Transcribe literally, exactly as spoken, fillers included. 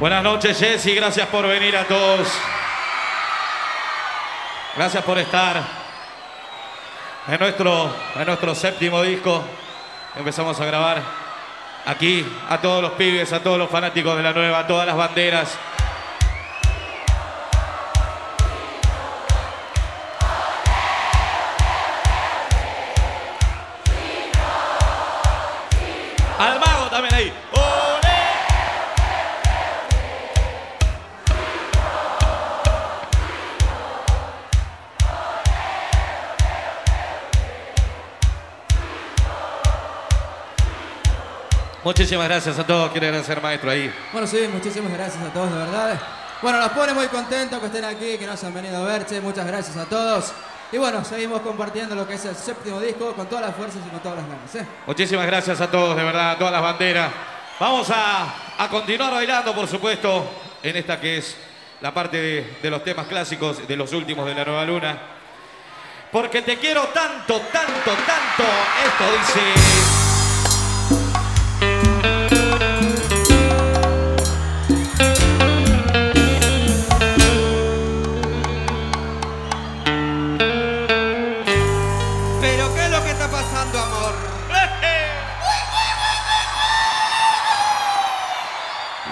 Buenas noches, Jessy. Gracias por venir a todos. Gracias por estar en nuestro, en nuestro séptimo disco. Empezamos a grabar aquí a todos los pibes, a todos los fanáticos de la nueva, a todas las banderas. Al mago también ahí. ¡Olé! Muchísimas gracias a todos. Quiero agradecer, maestro, ahí. Bueno, sí, muchísimas gracias a todos, de verdad. Bueno, nos pone muy contentos que estén aquí, que nos han venido a ver, che. Muchas gracias a todos. Y bueno, seguimos compartiendo lo que es el séptimo disco con todas las fuerzas y con todas las ganas, ¿eh? Muchísimas gracias a todos, de verdad, a todas las banderas. Vamos a, a continuar bailando, por supuesto, en esta que es la parte de, de los temas clásicos, de los últimos de la Nueva Luna. Porque te quiero tanto, tanto, tanto. Esto dice...